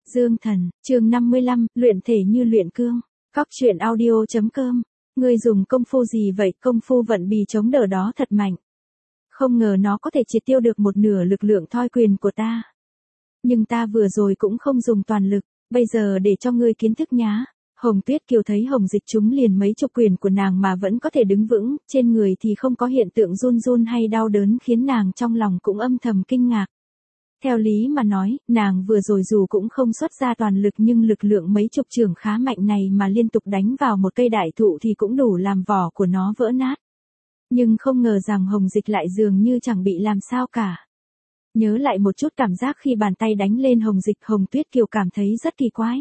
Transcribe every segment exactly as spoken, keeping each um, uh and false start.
Dương Thần, chương năm mươi lăm, luyện thể như luyện cương. Cóc truyện audio chấm com. Ngươi dùng công phu gì vậy? Công phu vận bì chống đỡ đó thật mạnh. Không ngờ nó có thể triệt tiêu được một nửa lực lượng thoi quyền của ta. Nhưng ta vừa rồi cũng không dùng toàn lực, bây giờ để cho ngươi kiến thức nhá. Hồng Tuyết Kiều thấy Hồng Dịch trúng liền mấy chục quyền của nàng mà vẫn có thể đứng vững, trên người thì không có hiện tượng run run hay đau đớn khiến nàng trong lòng cũng âm thầm kinh ngạc. Theo lý mà nói, nàng vừa rồi dù cũng không xuất ra toàn lực nhưng lực lượng mấy chục trường khá mạnh này mà liên tục đánh vào một cây đại thụ thì cũng đủ làm vỏ của nó vỡ nát. Nhưng không ngờ rằng Hồng Dịch lại dường như chẳng bị làm sao cả. Nhớ lại một chút cảm giác khi bàn tay đánh lên Hồng Dịch, Hồng Tuyết Kiều cảm thấy rất kỳ quái.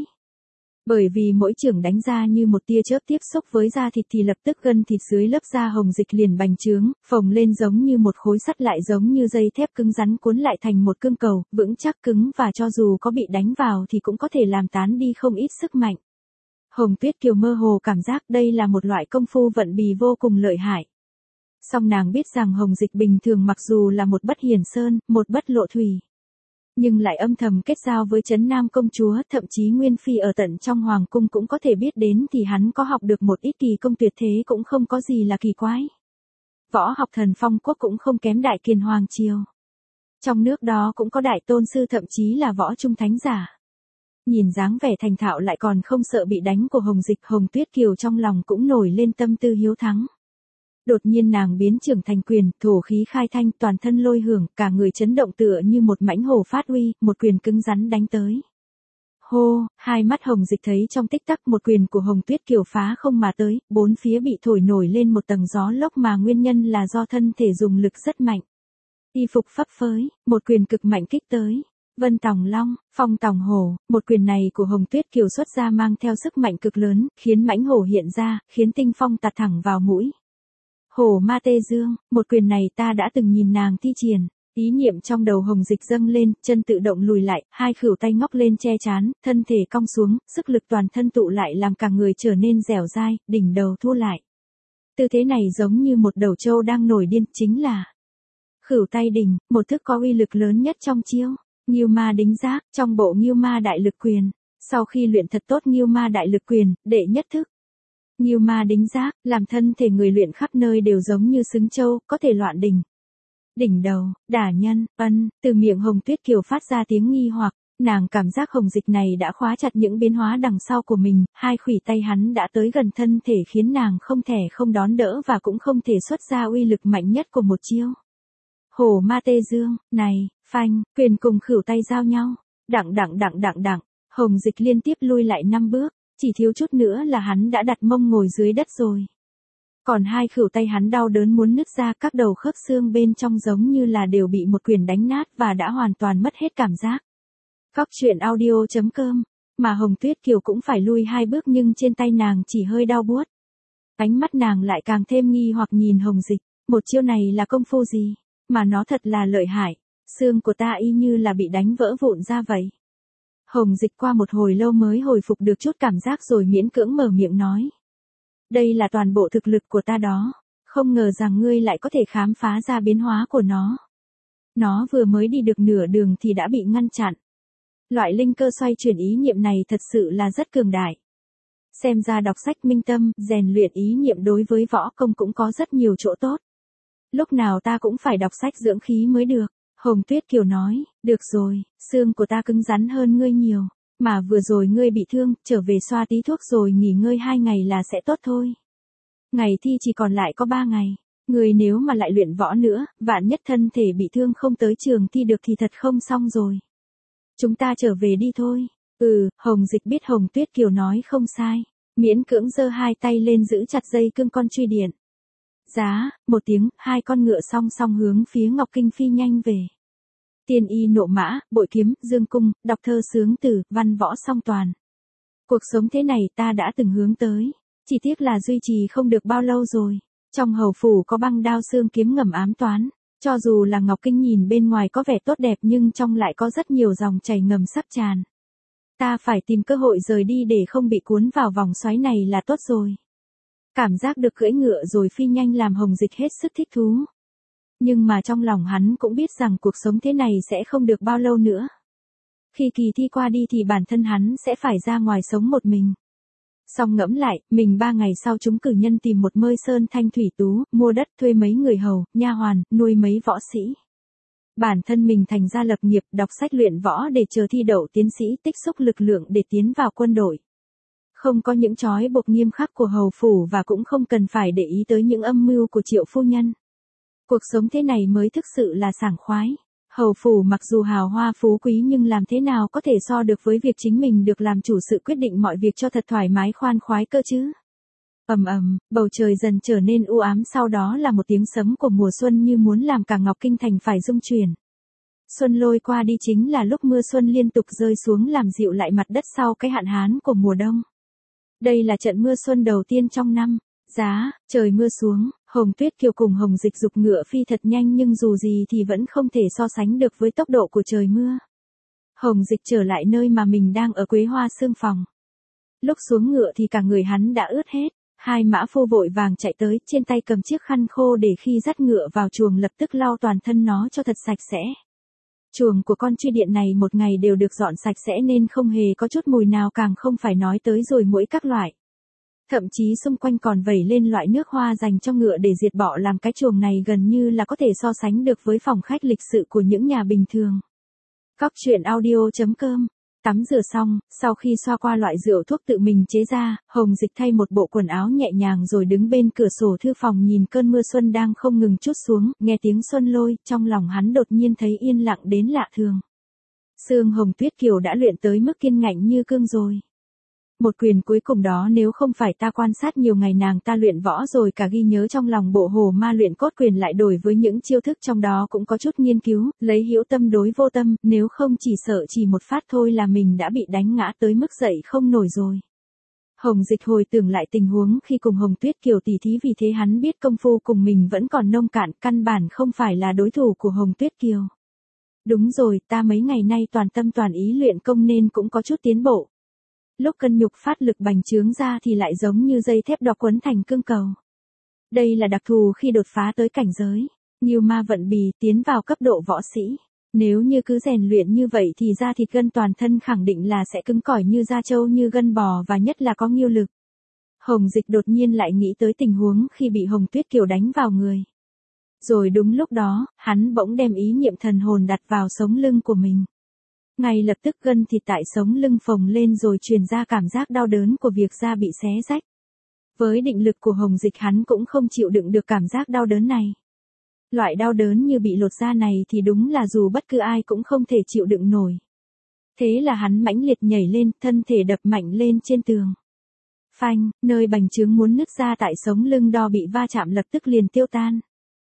Bởi vì mỗi chưởng đánh ra như một tia chớp tiếp xúc với da thịt thì lập tức gân thịt dưới lớp da Hồng Dịch liền bành trướng, phồng lên giống như một khối sắt lại giống như dây thép cứng rắn cuốn lại thành một cương cầu, vững chắc cứng và cho dù có bị đánh vào thì cũng có thể làm tán đi không ít sức mạnh. Hồng Tuyết Kiều mơ hồ cảm giác đây là một loại công phu vận bì vô cùng lợi hại. Song nàng biết rằng Hồng Dịch bình thường mặc dù là một bất hiển sơn, một bất lộ thủy, nhưng lại âm thầm kết giao với Trấn Nam công chúa, thậm chí Nguyên Phi ở tận trong Hoàng cung cũng có thể biết đến thì hắn có học được một ít kỳ công tuyệt thế cũng không có gì là kỳ quái. Võ học thần phong quốc cũng không kém Đại Kiền Hoàng triều. Trong nước đó cũng có đại tôn sư thậm chí là võ trung thánh giả. Nhìn dáng vẻ thành thạo lại còn không sợ bị đánh của Hồng Dịch, Hồng Tuyết Kiều trong lòng cũng nổi lên tâm tư hiếu thắng. Đột nhiên nàng biến trưởng thành quyền, thổ khí khai thanh, toàn thân lôi hưởng, cả người chấn động tựa như một mãnh hổ phát uy, một quyền cứng rắn đánh tới. Hô, hai mắt Hồng Dịch thấy trong tích tắc một quyền của Hồng Tuyết Kiều phá không mà tới, bốn phía bị thổi nổi lên một tầng gió lốc mà nguyên nhân là do thân thể dùng lực rất mạnh. Y phục phấp phới, một quyền cực mạnh kích tới. Vân Tòng Long, Phong Tòng Hổ, một quyền này của Hồng Tuyết Kiều xuất ra mang theo sức mạnh cực lớn, khiến mãnh hổ hiện ra, khiến tinh phong tạt thẳng vào mũi. Hổ ma tê dương, một quyền này ta đã từng nhìn nàng thi triển, ý niệm trong đầu Hồng Dịch dâng lên, chân tự động lùi lại, hai khuỷu tay ngóc lên che chán, thân thể cong xuống, sức lực toàn thân tụ lại làm cả người trở nên dẻo dai, đỉnh đầu thu lại. Tư thế này giống như một đầu trâu đang nổi điên, chính là khuỷu tay đỉnh, một thức có uy lực lớn nhất trong chiêu Ngưu Ma Đính Giác, trong bộ Ngưu Ma Đại Lực Quyền. Sau khi luyện thật tốt Ngưu Ma Đại Lực Quyền, đệ nhất thức Ngưu Ma Đính Giác, làm thân thể người luyện khắp nơi đều giống như xứng châu, có thể loạn đỉnh. Đỉnh đầu, đả nhân, ân, từ miệng Hồng Tuyết Kiều phát ra tiếng nghi hoặc, nàng cảm giác Hồng Dịch này đã khóa chặt những biến hóa đằng sau của mình, hai khuỷu tay hắn đã tới gần thân thể khiến nàng không thể không đón đỡ và cũng không thể xuất ra uy lực mạnh nhất của một chiêu. Hổ ma tê dương, này, phanh, quyền cùng khuỷu tay giao nhau, đặng đặng đặng đặng đặng, Hồng Dịch liên tiếp lui lại năm bước. Chỉ thiếu chút nữa là hắn đã đặt mông ngồi dưới đất rồi. Còn hai khuỷu tay hắn đau đớn muốn nứt ra, các đầu khớp xương bên trong giống như là đều bị một quyền đánh nát và đã hoàn toàn mất hết cảm giác. Cóc truyện audio chấm com, mà Hồng Tuyết Kiều cũng phải lui hai bước nhưng trên tay nàng chỉ hơi đau buốt. Ánh mắt nàng lại càng thêm nghi hoặc nhìn Hồng Dịch, một chiêu này là công phu gì, mà nó thật là lợi hại, xương của ta y như là bị đánh vỡ vụn ra vậy. Hồng Dịch qua một hồi lâu mới hồi phục được chút cảm giác rồi miễn cưỡng mở miệng nói. Đây là toàn bộ thực lực của ta đó, không ngờ rằng ngươi lại có thể khám phá ra biến hóa của nó. Nó vừa mới đi được nửa đường thì đã bị ngăn chặn. Loại linh cơ xoay chuyển ý niệm này thật sự là rất cường đại. Xem ra đọc sách minh tâm, rèn luyện ý niệm đối với võ công cũng có rất nhiều chỗ tốt. Lúc nào ta cũng phải đọc sách dưỡng khí mới được. Hồng Tuyết Kiều nói, được rồi, xương của ta cứng rắn hơn ngươi nhiều, mà vừa rồi ngươi bị thương, trở về xoa tí thuốc rồi nghỉ ngơi hai ngày là sẽ tốt thôi. Ngày thi chỉ còn lại có ba ngày, ngươi nếu mà lại luyện võ nữa, vạn nhất thân thể bị thương không tới trường thi được thì thật không xong rồi. Chúng ta trở về đi thôi. Ừ, Hồng Dịch biết Hồng Tuyết Kiều nói không sai, miễn cưỡng giơ hai tay lên giữ chặt dây cương con truy điện. Giá, một tiếng, hai con ngựa song song hướng phía Ngọc Kinh phi nhanh về. Tiên y nộ mã, bội kiếm, dương cung, đọc thơ sướng từ, văn võ song toàn. Cuộc sống thế này ta đã từng hướng tới, chỉ tiếc là duy trì không được bao lâu rồi. Trong hầu phủ có băng đao xương kiếm ngầm ám toán, cho dù là Ngọc Kinh nhìn bên ngoài có vẻ tốt đẹp nhưng trong lại có rất nhiều dòng chảy ngầm sắp tràn. Ta phải tìm cơ hội rời đi để không bị cuốn vào vòng xoáy này là tốt rồi. Cảm giác được cưỡi ngựa rồi phi nhanh làm Hồng Dịch hết sức thích thú. Nhưng mà trong lòng hắn cũng biết rằng cuộc sống thế này sẽ không được bao lâu nữa. Khi kỳ thi qua đi thì bản thân hắn sẽ phải ra ngoài sống một mình. Xong ngẫm lại, mình ba ngày sau trúng cử nhân tìm một mơi sơn thanh thủy tú, mua đất thuê mấy người hầu, nha hoàn, nuôi mấy võ sĩ. Bản thân mình thành ra lập nghiệp, đọc sách luyện võ để chờ thi đậu tiến sĩ, tích xúc lực lượng để tiến vào quân đội. Không có những trói buộc nghiêm khắc của hầu phủ và cũng không cần phải để ý tới những âm mưu của Triệu phu nhân. Cuộc sống thế này mới thực sự là sảng khoái. Hầu phủ mặc dù hào hoa phú quý nhưng làm thế nào có thể so được với việc chính mình được làm chủ sự quyết định mọi việc cho thật thoải mái khoan khoái cơ chứ. Ầm ầm, bầu trời dần trở nên u ám, sau đó là một tiếng sấm của mùa xuân như muốn làm cả Ngọc Kinh thành phải rung chuyển. Xuân lôi qua đi chính là lúc mưa xuân liên tục rơi xuống làm dịu lại mặt đất sau cái hạn hán của mùa đông. Đây là trận mưa xuân đầu tiên trong năm. Giá, trời mưa xuống, Hồng Tuyết Kiều cùng Hồng Dịch dục ngựa phi thật nhanh nhưng dù gì thì vẫn không thể so sánh được với tốc độ của trời mưa. Hồng Dịch trở lại nơi mà mình đang ở Quế Hoa Sương phòng. Lúc xuống ngựa thì cả người hắn đã ướt hết. Hai mã phu vội vàng chạy tới, trên tay cầm chiếc khăn khô để khi dắt ngựa vào chuồng lập tức lau toàn thân nó cho thật sạch sẽ. Chuồng của con truy điện này một ngày đều được dọn sạch sẽ nên không hề có chút mùi nào, càng không phải nói tới ruồi muỗi các loại. Thậm chí xung quanh còn vẩy lên loại nước hoa dành cho ngựa để diệt bọ, làm cái chuồng này gần như là có thể so sánh được với phòng khách lịch sự của những nhà bình thường. Cóc truyện audio chấm com. Tắm rửa xong, sau khi xoa qua loại rượu thuốc tự mình chế ra, Hồng Dịch thay một bộ quần áo nhẹ nhàng rồi đứng bên cửa sổ thư phòng nhìn cơn mưa xuân đang không ngừng trút xuống, nghe tiếng xuân lôi, trong lòng hắn đột nhiên thấy yên lặng đến lạ thường. Xương Hồng Tuyết Kiều đã luyện tới mức kiên ngạnh như cương rồi. Một quyền cuối cùng đó nếu không phải ta quan sát nhiều ngày nàng ta luyện võ rồi cả ghi nhớ trong lòng, bộ hồ ma luyện cốt quyền lại đổi với những chiêu thức trong đó cũng có chút nghiên cứu, lấy hữu tâm đối vô tâm, nếu không chỉ sợ chỉ một phát thôi là mình đã bị đánh ngã tới mức dậy không nổi rồi. Hồng Dịch hồi tưởng lại tình huống khi cùng Hồng Tuyết Kiều tỉ thí, vì thế hắn biết công phu cùng mình vẫn còn nông cạn, căn bản không phải là đối thủ của Hồng Tuyết Kiều. Đúng rồi, ta mấy ngày nay toàn tâm toàn ý luyện công nên cũng có chút tiến bộ. Lúc cân nhục phát lực bành trướng ra thì lại giống như dây thép đỏ quấn thành cương cầu. Đây là đặc thù khi đột phá tới cảnh giới Ngưu Ma Vận Bì, tiến vào cấp độ võ sĩ. Nếu như cứ rèn luyện như vậy thì da thịt gân toàn thân khẳng định là sẽ cứng cỏi như da trâu, như gân bò và nhất là có ngưu lực. Hồng Dịch đột nhiên lại nghĩ tới tình huống khi bị Hồng Tuyết Kiều đánh vào người. Rồi đúng lúc đó, hắn bỗng đem ý niệm thần hồn đặt vào sống lưng của mình. Ngay lập tức gân thịt tại sống lưng phồng lên rồi truyền ra cảm giác đau đớn của việc da bị xé rách. Với định lực của Hồng Dịch hắn cũng không chịu đựng được cảm giác đau đớn này. Loại đau đớn như bị lột da này thì đúng là dù bất cứ ai cũng không thể chịu đựng nổi. Thế là hắn mãnh liệt nhảy lên, thân thể đập mạnh lên trên tường. Phanh, nơi bành trướng muốn nứt ra tại sống lưng đo bị va chạm lập tức liền tiêu tan.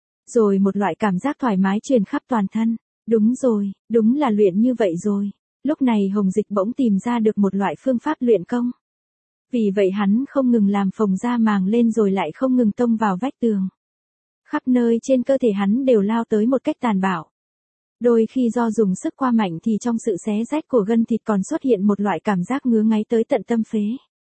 Rồi một loại cảm giác thoải mái truyền khắp toàn thân. Đúng rồi, đúng là luyện như vậy rồi. Lúc này Hồng Dịch bỗng tìm ra được một loại phương pháp luyện công. Vì vậy hắn không ngừng làm phồng da màng lên rồi lại không ngừng tông vào vách tường. Khắp nơi trên cơ thể hắn đều lao tới một cách tàn bạo. Đôi khi do dùng sức quá mạnh thì trong sự xé rách của gân thịt còn xuất hiện một loại cảm giác ngứa ngáy tới tận tâm phế.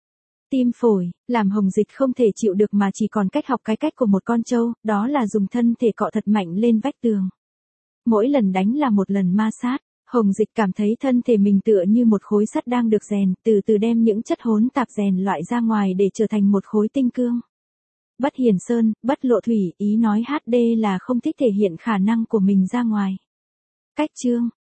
Tim phổi, làm Hồng Dịch không thể chịu được mà chỉ còn cách học cái cách của một con trâu, đó là dùng thân thể cọ thật mạnh lên vách tường. Mỗi lần đánh là một lần ma sát, Hồng Dịch cảm thấy thân thể mình tựa như một khối sắt đang được rèn, từ từ đem những chất hỗn tạp rèn loại ra ngoài để trở thành một khối tinh cương. Bất hiển sơn, bất lộ thủy, ý nói hát đê là không thích thể hiện khả năng của mình ra ngoài. Cách chương